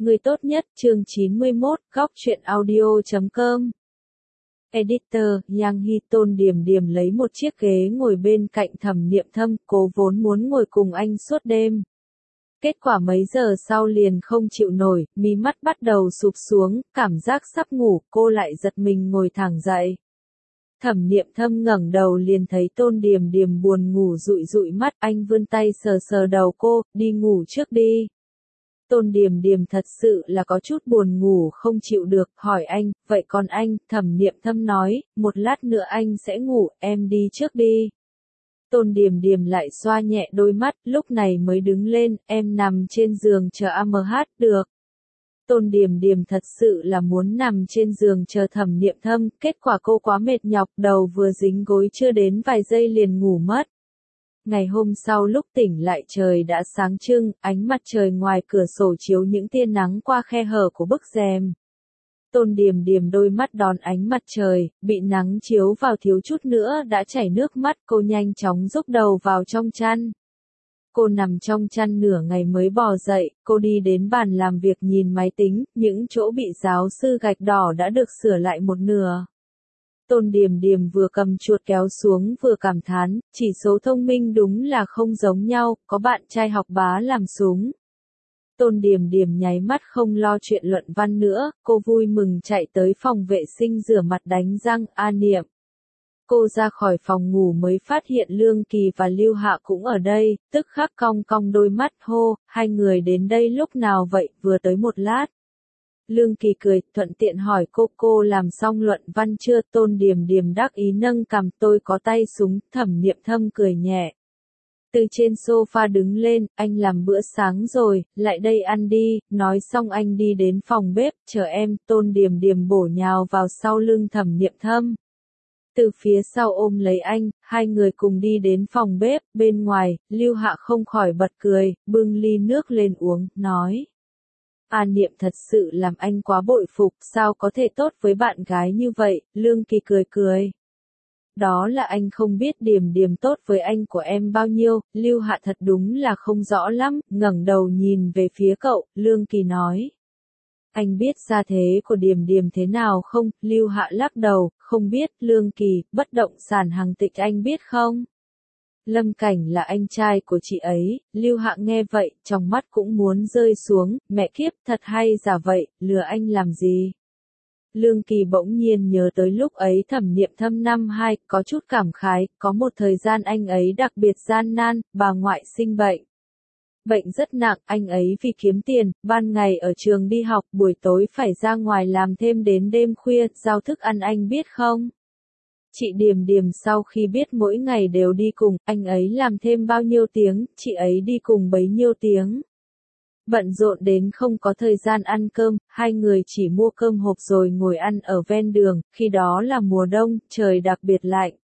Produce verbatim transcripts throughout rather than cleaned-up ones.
Người tốt nhất, chương chín mươi mốt, góc truyện audio chấm com. Editor, Yang Hy Tôn Điềm Điềm lấy một chiếc ghế ngồi bên cạnh Thẩm Niệm Thâm, cô vốn muốn ngồi cùng anh suốt đêm. Kết quả mấy giờ sau liền không chịu nổi, mí mắt bắt đầu sụp xuống, cảm giác sắp ngủ, cô lại giật mình ngồi thẳng dậy. Thẩm Niệm Thâm ngẩng đầu liền thấy Tôn Điềm Điềm buồn ngủ dụi dụi mắt, anh vươn tay sờ sờ đầu cô, đi ngủ trước đi. Tôn Điềm Điềm thật sự là có chút buồn ngủ không chịu được, hỏi anh, vậy còn anh, Thẩm Niệm Thâm nói, một lát nữa anh sẽ ngủ, em đi trước đi. Tôn Điềm Điềm lại xoa nhẹ đôi mắt, lúc này mới đứng lên, em nằm trên giường chờ a em hát, được. Tôn Điềm Điềm thật sự là muốn nằm trên giường chờ Thẩm Niệm Thâm, kết quả cô quá mệt nhọc, đầu vừa dính gối chưa đến vài giây liền ngủ mất. Ngày hôm sau lúc tỉnh lại trời đã sáng trưng, ánh mặt trời ngoài cửa sổ chiếu những tia nắng qua khe hở của bức rèm. Tôn Điềm Điềm đôi mắt đón ánh mặt trời, bị nắng chiếu vào thiếu chút nữa đã chảy nước mắt, cô nhanh chóng rúc đầu vào trong chăn. Cô nằm trong chăn nửa ngày mới bò dậy, cô đi đến bàn làm việc nhìn máy tính, những chỗ bị giáo sư gạch đỏ đã được sửa lại một nửa. Tôn Điềm Điềm vừa cầm chuột kéo xuống vừa cảm thán, chỉ số thông minh đúng là không giống nhau, có bạn trai học bá làm súng. Tôn Điềm Điềm nháy mắt không lo chuyện luận văn nữa, cô vui mừng chạy tới phòng vệ sinh rửa mặt đánh răng, A Niệm. Cô ra khỏi phòng ngủ mới phát hiện Lương Kỳ và Lưu Hạ cũng ở đây, tức khắc cong cong đôi mắt hô, hai người đến đây lúc nào vậy, vừa tới một lát. Lương Kỳ cười, thuận tiện hỏi cô cô làm xong luận văn chưa, Tôn Điềm Điềm đắc ý nâng cằm, tôi có tay súng, Thẩm Niệm Thâm cười nhẹ. Từ trên sofa đứng lên, anh làm bữa sáng rồi, lại đây ăn đi, nói xong anh đi đến phòng bếp, chờ em, Tôn Điềm Điềm bổ nhào vào sau lưng Thẩm Niệm Thâm. Từ phía sau ôm lấy anh, hai người cùng đi đến phòng bếp, bên ngoài, Lưu Hạ không khỏi bật cười, bưng ly nước lên uống, nói. A Niệm thật sự làm anh quá bội phục, sao có thể tốt với bạn gái như vậy, Lương Kỳ cười cười. Đó là anh không biết Điềm Điềm tốt với anh của em bao nhiêu, Lưu Hạ thật đúng là không rõ lắm, ngẩng đầu nhìn về phía cậu, Lương Kỳ nói. Anh biết gia thế của Điềm Điềm thế nào không, Lưu Hạ lắc đầu, không biết, Lương Kỳ, bất động sản hàng tịch anh biết không? Lâm Cảnh là anh trai của chị ấy, Lưu Hạ nghe vậy, trong mắt cũng muốn rơi xuống, mẹ kiếp, thật hay giả vậy, lừa anh làm gì? Lương Kỳ bỗng nhiên nhớ tới lúc ấy Thẩm Niệm Thâm năm hai, có chút cảm khái, có một thời gian anh ấy đặc biệt gian nan, bà ngoại sinh bệnh. Bệnh rất nặng, anh ấy vì kiếm tiền, ban ngày ở trường đi học, buổi tối phải ra ngoài làm thêm đến đêm khuya, giao thức ăn anh biết không? Chị Điềm Điềm sau khi biết mỗi ngày đều đi cùng, anh ấy làm thêm bao nhiêu tiếng, chị ấy đi cùng bấy nhiêu tiếng. Bận rộn đến không có thời gian ăn cơm, hai người chỉ mua cơm hộp rồi ngồi ăn ở ven đường, khi đó là mùa đông, trời đặc biệt lạnh.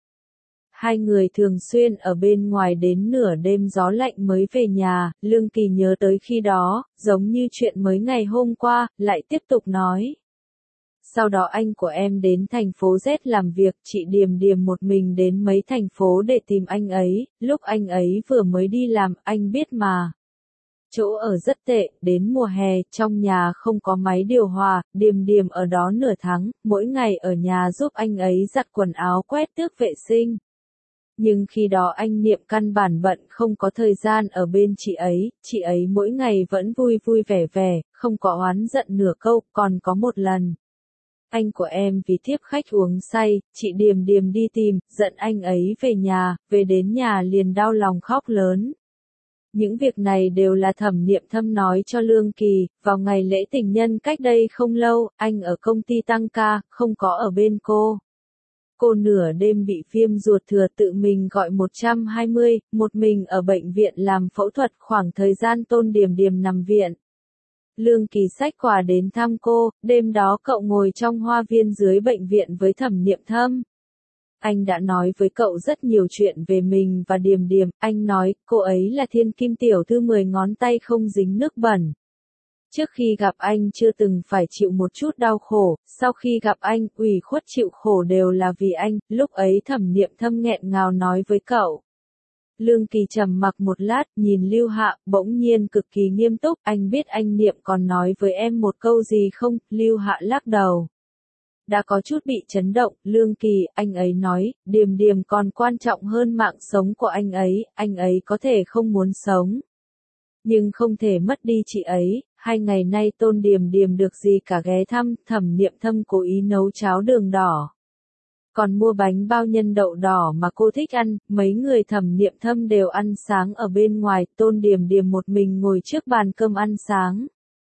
Hai người thường xuyên ở bên ngoài đến nửa đêm gió lạnh mới về nhà, Lương Kỳ nhớ tới khi đó, giống như chuyện mới ngày hôm qua, lại tiếp tục nói. Sau đó anh của em đến thành phố Z làm việc, chị Điềm Điềm một mình đến mấy thành phố để tìm anh ấy, lúc anh ấy vừa mới đi làm, anh biết mà. Chỗ ở rất tệ, đến mùa hè, trong nhà không có máy điều hòa, Điềm Điềm ở đó nửa tháng, mỗi ngày ở nhà giúp anh ấy giặt quần áo quét tước vệ sinh. Nhưng khi đó anh Niệm căn bản bận không có thời gian ở bên chị ấy, chị ấy mỗi ngày vẫn vui vui vẻ vẻ, không có oán giận nửa câu, còn có một lần. Anh của em vì tiếp khách uống say, chị Điềm Điềm đi tìm, giận anh ấy về nhà, về đến nhà liền đau lòng khóc lớn. Những việc này đều là Thẩm Niệm Thâm nói cho Lương Kỳ, vào ngày lễ tình nhân cách đây không lâu, anh ở công ty tăng ca, không có ở bên cô. Cô nửa đêm bị viêm ruột thừa tự mình gọi một trăm hai mươi, một mình ở bệnh viện làm phẫu thuật khoảng thời gian Tôn Điềm Điềm nằm viện. Lương Kỳ xách quà đến thăm cô, đêm đó cậu ngồi trong hoa viên dưới bệnh viện với Thẩm Niệm Thâm. Anh đã nói với cậu rất nhiều chuyện về mình và Điềm Điềm, anh nói, cô ấy là thiên kim tiểu thư mười ngón tay không dính nước bẩn. Trước khi gặp anh chưa từng phải chịu một chút đau khổ, sau khi gặp anh, ủy khuất chịu khổ đều là vì anh, lúc ấy Thẩm Niệm Thâm nghẹn ngào nói với cậu. Lương Kỳ trầm mặc một lát, nhìn Lưu Hạ, bỗng nhiên cực kỳ nghiêm túc, anh biết anh Niệm còn nói với em một câu gì không? Lưu Hạ lắc đầu. Đã có chút bị chấn động, Lương Kỳ, anh ấy nói, Điềm Điềm còn quan trọng hơn mạng sống của anh ấy, anh ấy có thể không muốn sống. Nhưng không thể mất đi chị ấy, hai ngày nay Tôn Điềm Điềm được gì cả ghé thăm, Thẩm Niệm Thâm cố ý nấu cháo đường đỏ. Còn mua bánh bao nhân đậu đỏ mà cô thích ăn, mấy người Thẩm Niệm Thâm đều ăn sáng ở bên ngoài, Tôn Điềm Điềm một mình ngồi trước bàn cơm ăn sáng.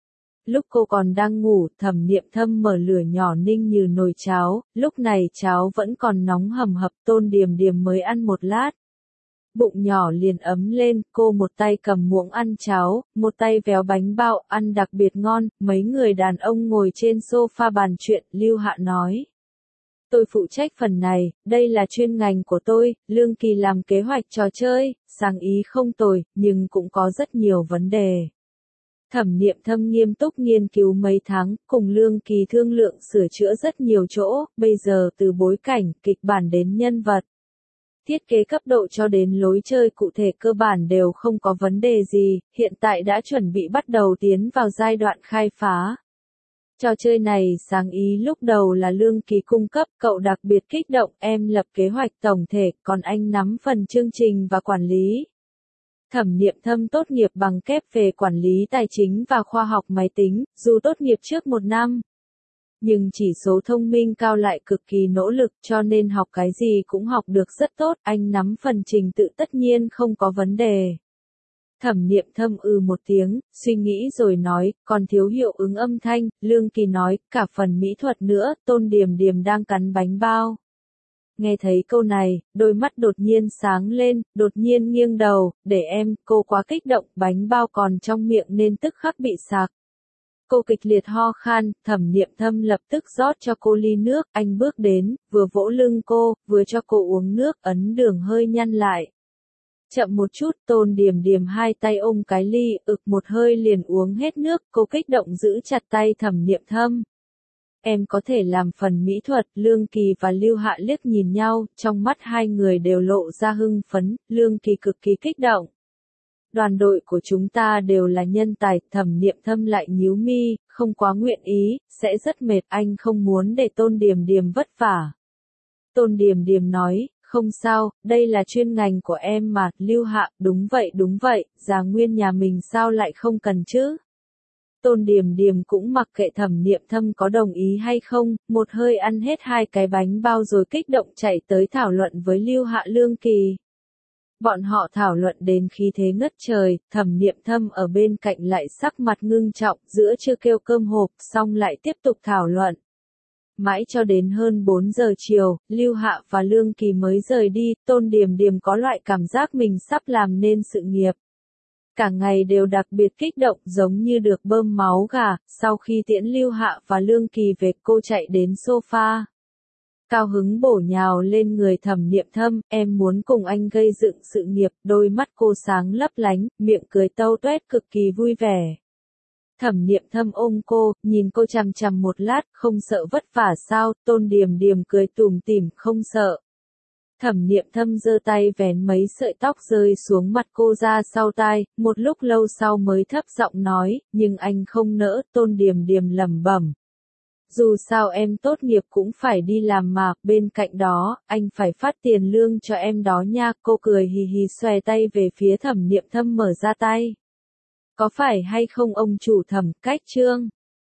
Lúc cô còn đang ngủ, Thẩm Niệm Thâm mở lửa nhỏ ninh như nồi cháo, lúc này cháo vẫn còn nóng hầm hập, Tôn Điềm Điềm mới ăn một lát. Bụng nhỏ liền ấm lên, cô một tay cầm muỗng ăn cháo, một tay véo bánh bao, ăn đặc biệt ngon, mấy người đàn ông ngồi trên sofa bàn chuyện, Lưu Hạ nói. Tôi phụ trách phần này, đây là chuyên ngành của tôi, Lương Kỳ làm kế hoạch trò chơi, sáng ý không tồi, nhưng cũng có rất nhiều vấn đề. Thẩm Niệm Thâm nghiêm túc nghiên cứu mấy tháng, cùng Lương Kỳ thương lượng sửa chữa rất nhiều chỗ, bây giờ từ bối cảnh, kịch bản đến nhân vật. Thiết kế cấp độ cho đến lối chơi cụ thể cơ bản đều không có vấn đề gì, hiện tại đã chuẩn bị bắt đầu tiến vào giai đoạn khai phá. Trò chơi này sáng ý lúc đầu là Lương Kỳ cung cấp, cậu đặc biệt kích động, em lập kế hoạch tổng thể, còn anh nắm phần chương trình và quản lý. Thẩm Niệm Thâm tốt nghiệp bằng kép về quản lý tài chính và khoa học máy tính, dù tốt nghiệp trước một năm. Nhưng chỉ số thông minh cao lại cực kỳ nỗ lực cho nên học cái gì cũng học được rất tốt, anh nắm phần trình tự tất nhiên không có vấn đề. Thẩm Niệm Thâm ư một tiếng, suy nghĩ rồi nói, còn thiếu hiệu ứng âm thanh, Lương Kỳ nói, cả phần mỹ thuật nữa, Tôn Điềm Điềm đang cắn bánh bao. Nghe thấy câu này, đôi mắt đột nhiên sáng lên, đột nhiên nghiêng đầu, để em, cô quá kích động, bánh bao còn trong miệng nên tức khắc bị sạc. Cô kịch liệt ho khan, Thẩm Niệm Thâm lập tức rót cho cô ly nước, anh bước đến, vừa vỗ lưng cô, vừa cho cô uống nước, ấn đường hơi nhăn lại. Chậm một chút, Tôn Điềm Điềm hai tay ôm cái ly, ực một hơi liền uống hết nước, cô kích động giữ chặt tay Thẩm Niệm Thâm. Em có thể làm phần mỹ thuật, Lương Kỳ và Lưu Hạ liếc nhìn nhau, trong mắt hai người đều lộ ra hưng phấn, Lương Kỳ cực kỳ kích động. Đoàn đội của chúng ta đều là nhân tài, Thẩm Niệm Thâm lại nhíu mi, không quá nguyện ý, sẽ rất mệt, anh không muốn để Tôn Điềm Điềm vất vả. Tôn Điềm Điềm nói, không sao, đây là chuyên ngành của em mà, Lưu Hạ, đúng vậy đúng vậy, Già Nguyên nhà mình sao lại không cần chứ? Tôn Điềm Điềm cũng mặc kệ Thẩm Niệm Thâm có đồng ý hay không, một hơi ăn hết hai cái bánh bao rồi kích động chạy tới thảo luận với Lưu Hạ Lương Kỳ. Bọn họ thảo luận đến khí thế ngất trời, Thẩm Niệm Thâm ở bên cạnh lại sắc mặt ngưng trọng, giữa chưa kêu cơm hộp, xong lại tiếp tục thảo luận. Mãi cho đến hơn bốn giờ chiều, Lưu Hạ và Lương Kỳ mới rời đi, Tôn Điềm Điềm có loại cảm giác mình sắp làm nên sự nghiệp. Cả ngày đều đặc biệt kích động giống như được bơm máu gà, sau khi tiễn Lưu Hạ và Lương Kỳ về cô chạy đến sofa. Cao hứng bổ nhào lên người Thẩm Niệm Thâm, em muốn cùng anh gây dựng sự nghiệp, đôi mắt cô sáng lấp lánh, miệng cười tâu tuét cực kỳ vui vẻ. Thẩm Niệm Thâm ôm cô, nhìn cô chằm chằm một lát, không sợ vất vả sao, Tôn Điềm Điềm cười tủm tỉm, không sợ. Thẩm Niệm Thâm giơ tay vén mấy sợi tóc rơi xuống mặt cô ra sau tai, một lúc lâu sau mới thấp giọng nói, nhưng anh không nỡ, Tôn Điềm Điềm lẩm bẩm. Dù sao em tốt nghiệp cũng phải đi làm mà, bên cạnh đó, anh phải phát tiền lương cho em đó nha, cô cười hì hì xòe tay về phía Thẩm Niệm Thâm mở ra tay. Có phải hay không ông chủ Thẩm, cách chương?